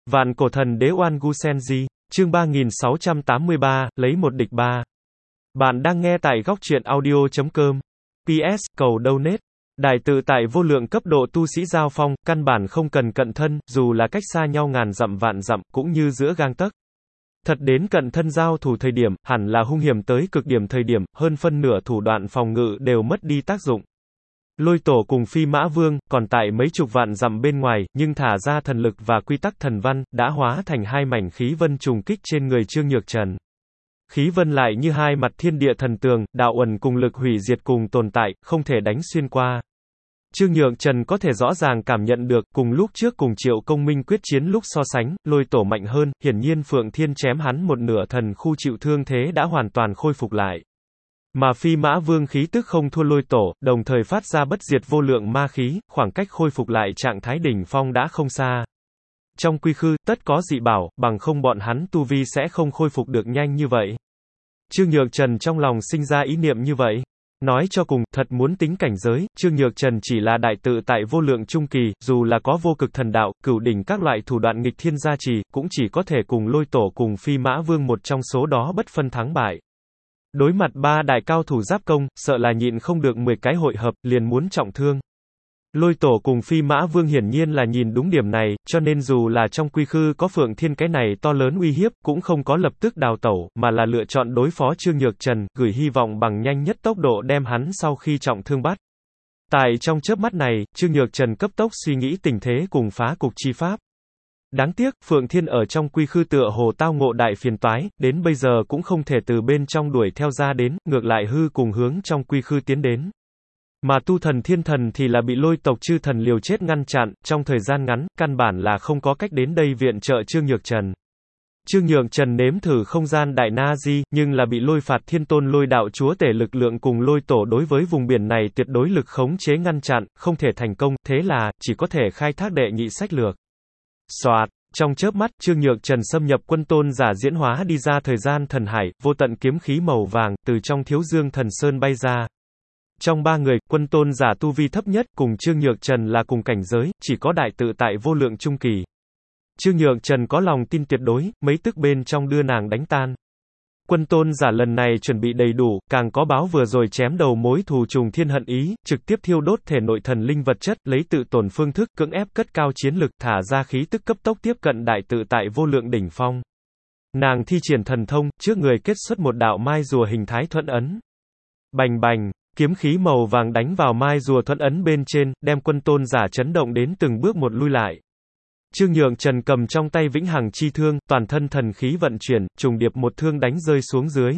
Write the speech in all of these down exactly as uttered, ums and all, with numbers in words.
Vạn cổ thần đế Oan Gu Senji, chương ba nghìn sáu trăm tám mươi ba, lấy một địch ba. Bạn đang nghe tại góc truyện audio chấm com. pê ét, cầu donate. Đại tự tại vô lượng cấp độ tu sĩ giao phong, căn bản không cần cận thân, dù là cách xa nhau ngàn dặm vạn dặm, cũng như giữa gang tấc. Thật đến cận thân giao thủ thời điểm, hẳn là hung hiểm tới cực điểm thời điểm, hơn phân nửa thủ đoạn phòng ngự đều mất đi tác dụng. Lôi tổ cùng Phi Mã Vương, còn tại mấy chục vạn dặm bên ngoài, nhưng thả ra thần lực và quy tắc thần văn, đã hóa thành hai mảnh khí vân trùng kích trên người Trương Nhược Trần. Khí vân lại như hai mặt thiên địa thần tường, đạo uẩn cùng lực hủy diệt cùng tồn tại, không thể đánh xuyên qua. Trương Nhược Trần có thể rõ ràng cảm nhận được, cùng lúc trước cùng Triệu Công Minh quyết chiến lúc so sánh, lôi tổ mạnh hơn, hiển nhiên Phượng Thiên chém hắn một nửa thần khu chịu thương thế đã hoàn toàn khôi phục lại. Mà Phi Mã Vương khí tức không thua lôi tổ, đồng thời phát ra bất diệt vô lượng ma khí, khoảng cách khôi phục lại trạng thái đỉnh phong đã không xa. Trong quy khư, tất có dị bảo, bằng không bọn hắn tu vi sẽ không khôi phục được nhanh như vậy. Trương Nhược Trần trong lòng sinh ra ý niệm như vậy. Nói cho cùng, thật muốn tính cảnh giới, Trương Nhược Trần chỉ là đại tự tại vô lượng trung kỳ, dù là có vô cực thần đạo, cửu đỉnh các loại thủ đoạn nghịch thiên gia trì, cũng chỉ có thể cùng lôi tổ cùng Phi Mã Vương một trong số đó bất phân thắng bại. Đối mặt ba đại cao thủ giáp công, sợ là nhịn không được mười cái hội hợp, liền muốn trọng thương. Lôi tổ cùng Phi Mã Vương hiển nhiên là nhìn đúng điểm này, cho nên dù là trong quy khư có Phượng Thiên cái này to lớn uy hiếp, cũng không có lập tức đào tẩu, mà là lựa chọn đối phó Trương Nhược Trần, gửi hy vọng bằng nhanh nhất tốc độ đem hắn sau khi trọng thương bắt. Tại trong chớp mắt này, Trương Nhược Trần cấp tốc suy nghĩ tình thế cùng phá cục chi pháp. Đáng tiếc, Phượng Thiên ở trong quy khư tựa hồ tao ngộ đại phiền toái, đến bây giờ cũng không thể từ bên trong đuổi theo ra đến, ngược lại hư cùng hướng trong quy khư tiến đến. Mà tu thần thiên thần thì là bị lôi tộc chư thần liều chết ngăn chặn, trong thời gian ngắn, căn bản là không có cách đến đây viện trợ Trương Nhược Trần. Trương Nhược Trần nếm thử không gian đại na di, nhưng là bị lôi phạt thiên tôn lôi đạo chúa tể lực lượng cùng lôi tổ đối với vùng biển này tuyệt đối lực khống chế ngăn chặn, không thể thành công, thế là, chỉ có thể khai thác đệ nhị sách lược. Soạt, trong chớp mắt, Trương Nhược Trần xâm nhập quân tôn giả diễn hóa đi ra thời gian thần hải, vô tận kiếm khí màu vàng, từ trong thiếu dương thần sơn bay ra. Trong ba người, quân tôn giả tu vi thấp nhất, cùng Trương Nhược Trần là cùng cảnh giới, chỉ có đại tự tại vô lượng trung kỳ. Trương Nhược Trần có lòng tin tuyệt đối, mấy tức bên trong đưa nàng đánh tan. Quân tôn giả lần này chuẩn bị đầy đủ, càng có báo vừa rồi chém đầu mối thù trùng thiên hận ý, trực tiếp thiêu đốt thể nội thần linh vật chất, lấy tự tổn phương thức, cưỡng ép cất cao chiến lực, thả ra khí tức cấp tốc tiếp cận đại tự tại vô lượng đỉnh phong. Nàng thi triển thần thông, trước người kết xuất một đạo mai rùa hình thái thuẫn ấn. Bành bành. Kiếm khí màu vàng đánh vào mai rùa thuẫn ấn bên trên, đem quân tôn giả chấn động đến từng bước một lui lại. Trương Nhược Trần cầm trong tay vĩnh hằng chi thương, toàn thân thần khí vận chuyển, trùng điệp một thương đánh rơi xuống dưới.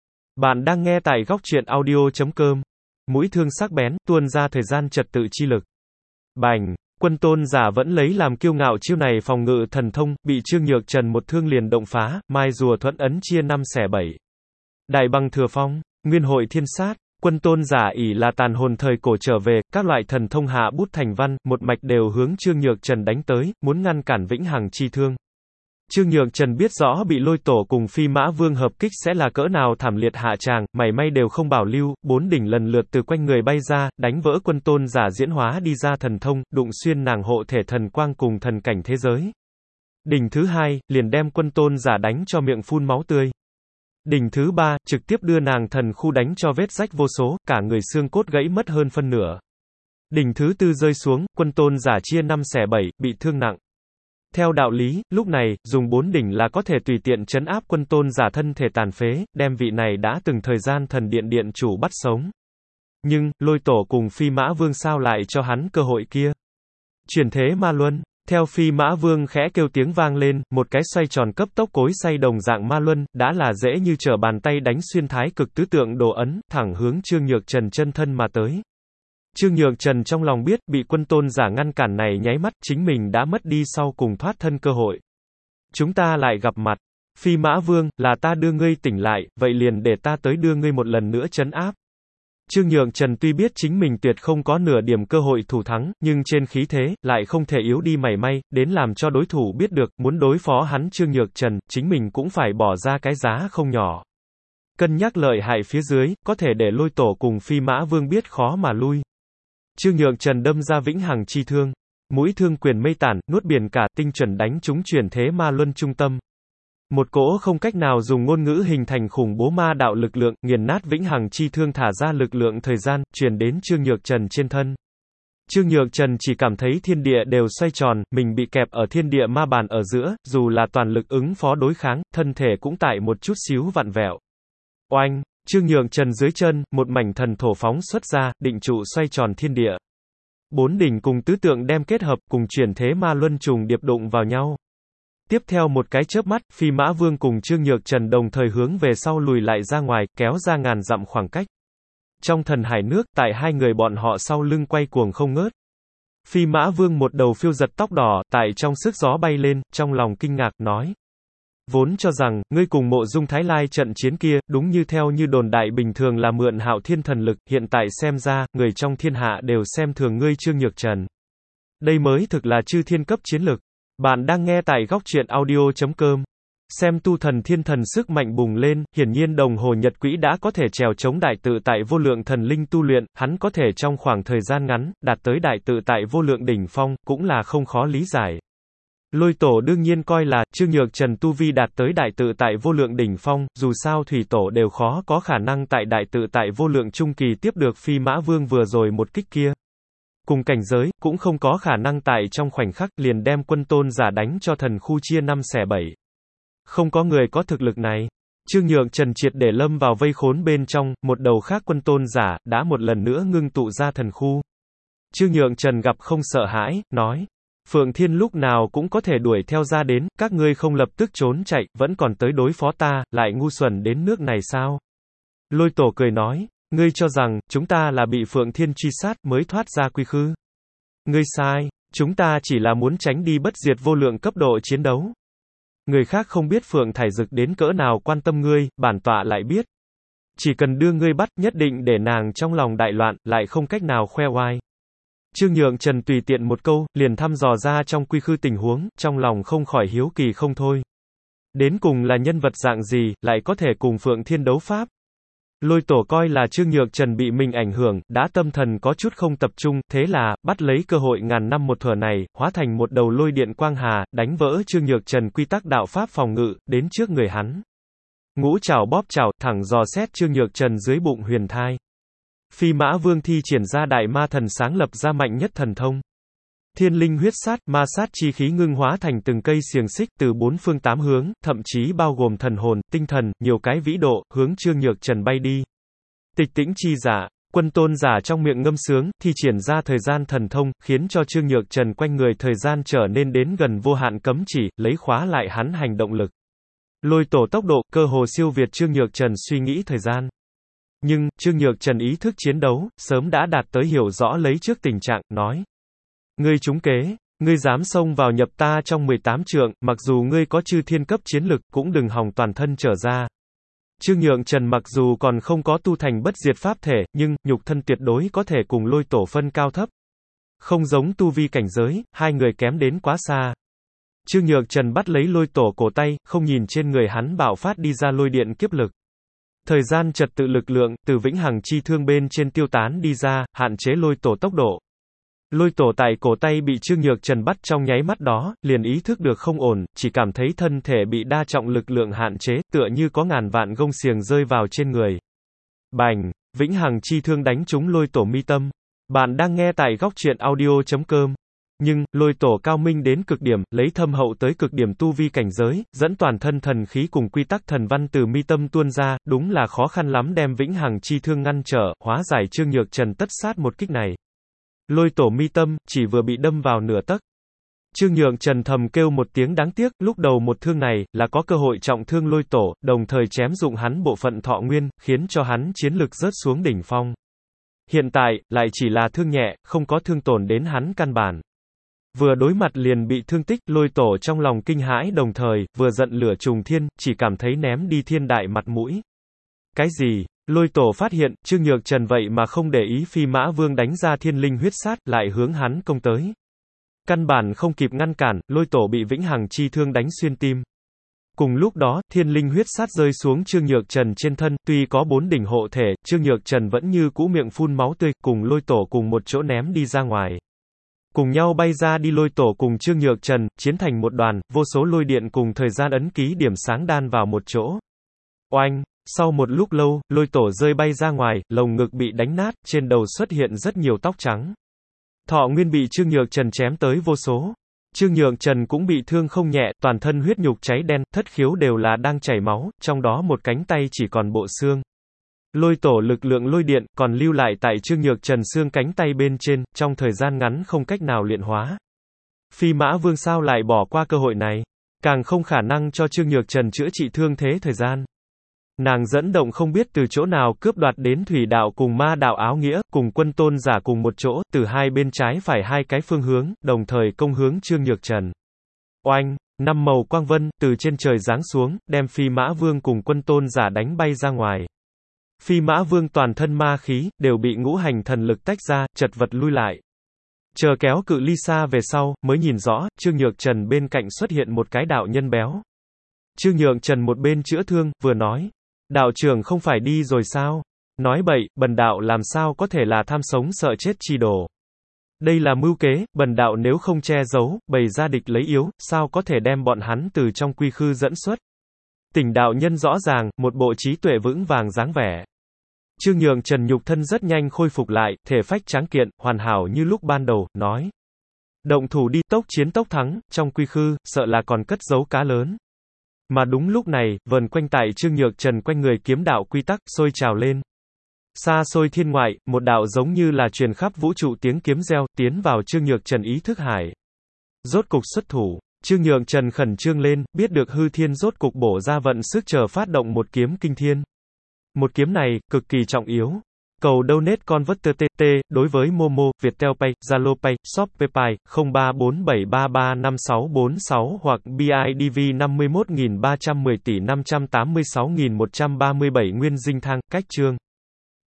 Bạn đang nghe tại góc truyện audio chấm com. Mũi thương sắc bén, tuôn ra thời gian trật tự chi lực. Bành, quân tôn giả vẫn lấy làm kiêu ngạo chiêu này phòng ngự thần thông, bị Trương Nhược Trần một thương liền động phá, mai rùa thuẫn ấn chia năm xẻ bảy. Đại băng thừa phong, nguyên hội thiên sát. Quân tôn giả ỷ là tàn hồn thời cổ trở về, các loại thần thông hạ bút thành văn, một mạch đều hướng Trương Nhược Trần đánh tới, muốn ngăn cản vĩnh hằng chi thương. Trương Nhược Trần biết rõ bị lôi tổ cùng Phi Mã Vương hợp kích sẽ là cỡ nào thảm liệt hạ tràng, mảy may đều không bảo lưu, bốn đỉnh lần lượt từ quanh người bay ra, đánh vỡ quân tôn giả diễn hóa đi ra thần thông, đụng xuyên nàng hộ thể thần quang cùng thần cảnh thế giới. Đỉnh thứ hai, liền đem quân tôn giả đánh cho miệng phun máu tươi. Đỉnh thứ ba, trực tiếp đưa nàng thần khu đánh cho vết rách vô số, cả người xương cốt gãy mất hơn phân nửa. Đỉnh thứ tư rơi xuống, quân tôn giả chia năm xẻ bảy, bị thương nặng. Theo đạo lý, lúc này, dùng bốn đỉnh là có thể tùy tiện trấn áp quân tôn giả thân thể tàn phế, đem vị này đã từng thời gian thần điện điện chủ bắt sống. Nhưng, lôi tổ cùng Phi Mã Vương sao lại cho hắn cơ hội kia? Chuyển thế ma luân. Theo Phi Mã Vương khẽ kêu tiếng vang lên, một cái xoay tròn cấp tốc cối xay đồng dạng ma luân, đã là dễ như trở bàn tay đánh xuyên thái cực tứ tượng đồ ấn, thẳng hướng Trương Nhược Trần chân thân mà tới. Trương Nhược Trần trong lòng biết, bị quân tôn giả ngăn cản này nháy mắt, chính mình đã mất đi sau cùng thoát thân cơ hội. Chúng ta lại gặp mặt. Phi Mã Vương, là ta đưa ngươi tỉnh lại, vậy liền để ta tới đưa ngươi một lần nữa trấn áp. Trương Nhược Trần tuy biết chính mình tuyệt không có nửa điểm cơ hội thủ thắng, nhưng trên khí thế, lại không thể yếu đi mảy may, đến làm cho đối thủ biết được, muốn đối phó hắn Trương Nhược Trần, chính mình cũng phải bỏ ra cái giá không nhỏ. Cân nhắc lợi hại phía dưới, có thể để lôi tổ cùng Phi Mã Vương biết khó mà lui. Trương Nhược Trần đâm ra vĩnh hằng chi thương. mũi thương quyền mây tản, nuốt biển cả, tinh chuẩn đánh trúng chuyển thế ma luân trung tâm. Một cỗ không cách nào dùng ngôn ngữ hình thành khủng bố ma đạo lực lượng, nghiền nát vĩnh hằng chi thương thả ra lực lượng thời gian, truyền đến Trương Nhược Trần trên thân. Trương Nhược Trần chỉ cảm thấy thiên địa đều xoay tròn, mình bị kẹp ở thiên địa ma bàn ở giữa, dù là toàn lực ứng phó đối kháng, thân thể cũng tại một chút xíu vặn vẹo. Oanh! Trương Nhược Trần dưới chân, một mảnh thần thổ phóng xuất ra, định trụ xoay tròn thiên địa. Bốn đỉnh cùng tứ tượng đem kết hợp, cùng chuyển thế ma luân trùng điệp đụng vào nhau. Tiếp theo một cái chớp mắt, Phi Mã Vương cùng Trương Nhược Trần đồng thời hướng về sau lùi lại ra ngoài, kéo ra ngàn dặm khoảng cách. Trong thần hải nước, tại hai người bọn họ sau lưng quay cuồng không ngớt. Phi Mã Vương một đầu phiêu giật tóc đỏ, tại trong sức gió bay lên, trong lòng kinh ngạc, nói. Vốn cho rằng, ngươi cùng Mộ Dung Thái Lai trận chiến kia, đúng như theo như đồn đại bình thường là mượn Hạo Thiên thần lực, hiện tại xem ra, người trong thiên hạ đều xem thường ngươi Trương Nhược Trần. Đây mới thực là chư thiên cấp chiến lực. Bạn đang nghe tại góc truyện audio chấm com. Xem tu thần thiên thần sức mạnh bùng lên, hiển nhiên đồng hồ nhật quỹ đã có thể trèo chống đại tự tại vô lượng thần linh tu luyện, hắn có thể trong khoảng thời gian ngắn, đạt tới đại tự tại vô lượng đỉnh phong, cũng là không khó lý giải. Lôi tổ đương nhiên coi là, Trương Nhược Trần tu vi đạt tới đại tự tại vô lượng đỉnh phong, dù sao thủy tổ đều khó có khả năng tại đại tự tại vô lượng trung kỳ tiếp được Phi Mã Vương vừa rồi một kích kia. Cùng cảnh giới, cũng không có khả năng tại trong khoảnh khắc liền đem quân tôn giả đánh cho thần khu chia năm xẻ bảy. Không có người có thực lực này. Trương Nhược Trần triệt để lâm vào vây khốn bên trong, một đầu khác quân tôn giả, đã một lần nữa ngưng tụ ra thần khu. Trương Nhược Trần gặp không sợ hãi, nói. Phượng Thiên lúc nào cũng có thể đuổi theo ra đến, các ngươi không lập tức trốn chạy, vẫn còn tới đối phó ta, lại ngu xuẩn đến nước này sao? Lôi tổ cười nói, ngươi cho rằng, chúng ta là bị Phượng Thiên truy sát mới thoát ra quy khư. Ngươi sai, chúng ta chỉ là muốn tránh đi bất diệt vô lượng cấp độ chiến đấu. Người khác không biết Phượng Thải Dực đến cỡ nào quan tâm ngươi, bản tọa lại biết. Chỉ cần đưa ngươi bắt, nhất định để nàng trong lòng đại loạn, lại không cách nào khoe oai. Trương Nhược Trần tùy tiện một câu, liền thăm dò ra trong quy khư tình huống, trong lòng không khỏi hiếu kỳ không thôi. Đến cùng là nhân vật dạng gì, lại có thể cùng Phượng Thiên đấu pháp. Lôi tổ coi là Trương Nhược Trần bị mình ảnh hưởng, đã tâm thần có chút không tập trung, thế là, bắt lấy cơ hội ngàn năm một thuở này, hóa thành một đầu lôi điện quang hà, đánh vỡ Trương Nhược Trần quy tắc đạo pháp phòng ngự, đến trước người hắn. Ngũ trảo bóp trảo, thẳng dò xét Trương Nhược Trần dưới bụng huyền thai. Phi Mã Vương thi triển ra đại ma thần sáng lập ra mạnh nhất thần thông. Thiên linh huyết sát, ma sát chi khí ngưng hóa thành từng cây xiềng xích từ bốn phương tám hướng, thậm chí bao gồm thần hồn, tinh thần, nhiều cái vĩ độ, hướng Trương Nhược Trần bay đi. Tịch tĩnh chi giả, quân tôn giả trong miệng ngâm sướng, thi triển ra thời gian thần thông, khiến cho Trương Nhược Trần quanh người thời gian trở nên đến gần vô hạn cấm chỉ, lấy khóa lại hắn hành động lực. Lôi tổ tốc độ, cơ hồ siêu việt Trương Nhược Trần suy nghĩ thời gian. Nhưng, Trương Nhược Trần ý thức chiến đấu, sớm đã đạt tới hiểu rõ lấy trước tình trạng, nói. Ngươi trúng kế, ngươi dám xông vào nhập ta trong mười tám trượng, mặc dù ngươi có chư thiên cấp chiến lực, cũng đừng hòng toàn thân trở ra. Trương Nhược Trần mặc dù còn không có tu thành bất diệt pháp thể, nhưng, nhục thân tuyệt đối có thể cùng lôi tổ phân cao thấp. Không giống tu vi cảnh giới, hai người kém đến quá xa. Trương Nhược Trần bắt lấy lôi tổ cổ tay, không nhìn trên người hắn bạo phát đi ra lôi điện kiếp lực. Thời gian trật tự lực lượng, từ vĩnh hằng chi thương bên trên tiêu tán đi ra, hạn chế lôi tổ tốc độ. Lôi tổ tại cổ tay bị Trương Nhược Trần bắt trong nháy mắt đó, liền ý thức được không ổn, chỉ cảm thấy thân thể bị đa trọng lực lượng hạn chế, tựa như có ngàn vạn gông xiềng rơi vào trên người. Bành! Vĩnh hằng chi thương đánh trúng lôi tổ mi tâm. Bạn đang nghe tại góc truyện audio chấm com. Nhưng, lôi tổ cao minh đến cực điểm, lấy thâm hậu tới cực điểm tu vi cảnh giới, dẫn toàn thân thần khí cùng quy tắc thần văn từ mi tâm tuôn ra, đúng là khó khăn lắm đem vĩnh hằng chi thương ngăn trở, hóa giải Trương Nhược Trần tất sát một kích này. Lôi tổ mi tâm, chỉ vừa bị đâm vào nửa tấc. Trương Nhược Trần thầm kêu một tiếng đáng tiếc, lúc đầu một thương này, là có cơ hội trọng thương lôi tổ, đồng thời chém dụng hắn bộ phận thọ nguyên, khiến cho hắn chiến lực rớt xuống đỉnh phong. Hiện tại, lại chỉ là thương nhẹ, không có thương tổn đến hắn căn bản. Vừa đối mặt liền bị thương tích, lôi tổ trong lòng kinh hãi đồng thời, vừa giận lửa trùng thiên, chỉ cảm thấy ném đi thiên đại mặt mũi. Cái gì? Lôi tổ phát hiện, Trương Nhược Trần vậy mà không để ý Phi Mã Vương đánh ra thiên linh huyết sát, lại hướng hắn công tới. Căn bản không kịp ngăn cản, lôi tổ bị vĩnh hằng chi thương đánh xuyên tim. Cùng lúc đó, thiên linh huyết sát rơi xuống Trương Nhược Trần trên thân, tuy có bốn đỉnh hộ thể, Trương Nhược Trần vẫn như cũ miệng phun máu tươi, cùng lôi tổ cùng một chỗ ném đi ra ngoài. Cùng nhau bay ra đi, Lôi Tổ cùng Trương Nhược Trần, chiến thành một đoàn, vô số lôi điện cùng thời gian ấn ký điểm sáng đan vào một chỗ. Oanh! Sau một lúc lâu, Lôi Tổ rơi bay ra ngoài, lồng ngực bị đánh nát, trên đầu xuất hiện rất nhiều tóc trắng. Thọ Nguyên bị Trương Nhược Trần chém tới vô số. Trương Nhược Trần cũng bị thương không nhẹ, toàn thân huyết nhục cháy đen, thất khiếu đều là đang chảy máu, trong đó một cánh tay chỉ còn bộ xương. Lôi Tổ lực lượng lôi điện, còn lưu lại tại Trương Nhược Trần xương cánh tay bên trên, trong thời gian ngắn không cách nào luyện hóa. Phi Mã Vương sao lại bỏ qua cơ hội này? Càng không khả năng cho Trương Nhược Trần chữa trị thương thế thời gian. Nàng dẫn động không biết từ chỗ nào cướp đoạt đến thủy đạo cùng ma đạo áo nghĩa, cùng quân tôn giả cùng một chỗ, từ hai bên trái phải hai cái phương hướng, đồng thời công hướng Trương Nhược Trần. Oanh! Năm màu quang vân, từ trên trời giáng xuống, đem Phi Mã Vương cùng quân tôn giả đánh bay ra ngoài. Phi Mã Vương toàn thân ma khí, đều bị ngũ hành thần lực tách ra, chật vật lui lại. Chờ kéo cự ly xa về sau, mới nhìn rõ, Trương Nhược Trần bên cạnh xuất hiện một cái đạo nhân béo. Trương Nhược Trần một bên chữa thương, vừa nói. Đạo trưởng không phải đi rồi sao? Nói bậy, bần đạo làm sao có thể là tham sống sợ chết chi đồ. Đây là mưu kế, bần đạo nếu không che giấu, bày ra địch lấy yếu, sao có thể đem bọn hắn từ trong quy khư dẫn xuất. Tỉnh đạo nhân rõ ràng, một bộ trí tuệ vững vàng dáng vẻ. Trương Nhược Trần nhục thân rất nhanh khôi phục lại, thể phách tráng kiện, hoàn hảo như lúc ban đầu, nói. Động thủ đi, tốc chiến tốc thắng, trong quy khư, sợ là còn cất giấu cá lớn. Mà đúng lúc này, vờn quanh tại Trương Nhược Trần quanh người kiếm đạo quy tắc, sôi trào lên. Xa xôi thiên ngoại, một đạo giống như là truyền khắp vũ trụ tiếng kiếm reo, tiến vào Trương Nhược Trần ý thức hải. Rốt cục xuất thủ, Trương Nhược Trần khẩn trương lên, biết được hư thiên rốt cục bổ ra vận sức chờ phát động một kiếm kinh thiên. Một kiếm này, cực kỳ trọng yếu. Cầu donate converter tê tê, đối với Momo, Viettel Pay, Zalo Pay, Shopee Pay, không ba bốn bảy ba ba năm sáu bốn sáu hoặc bê i đê vê năm mươi mốt nghìn ba trăm mười tỷ năm trăm tám mươi sáu nghìn một trăm ba mươi bảy Nguyên Dinh Thang, cách chương.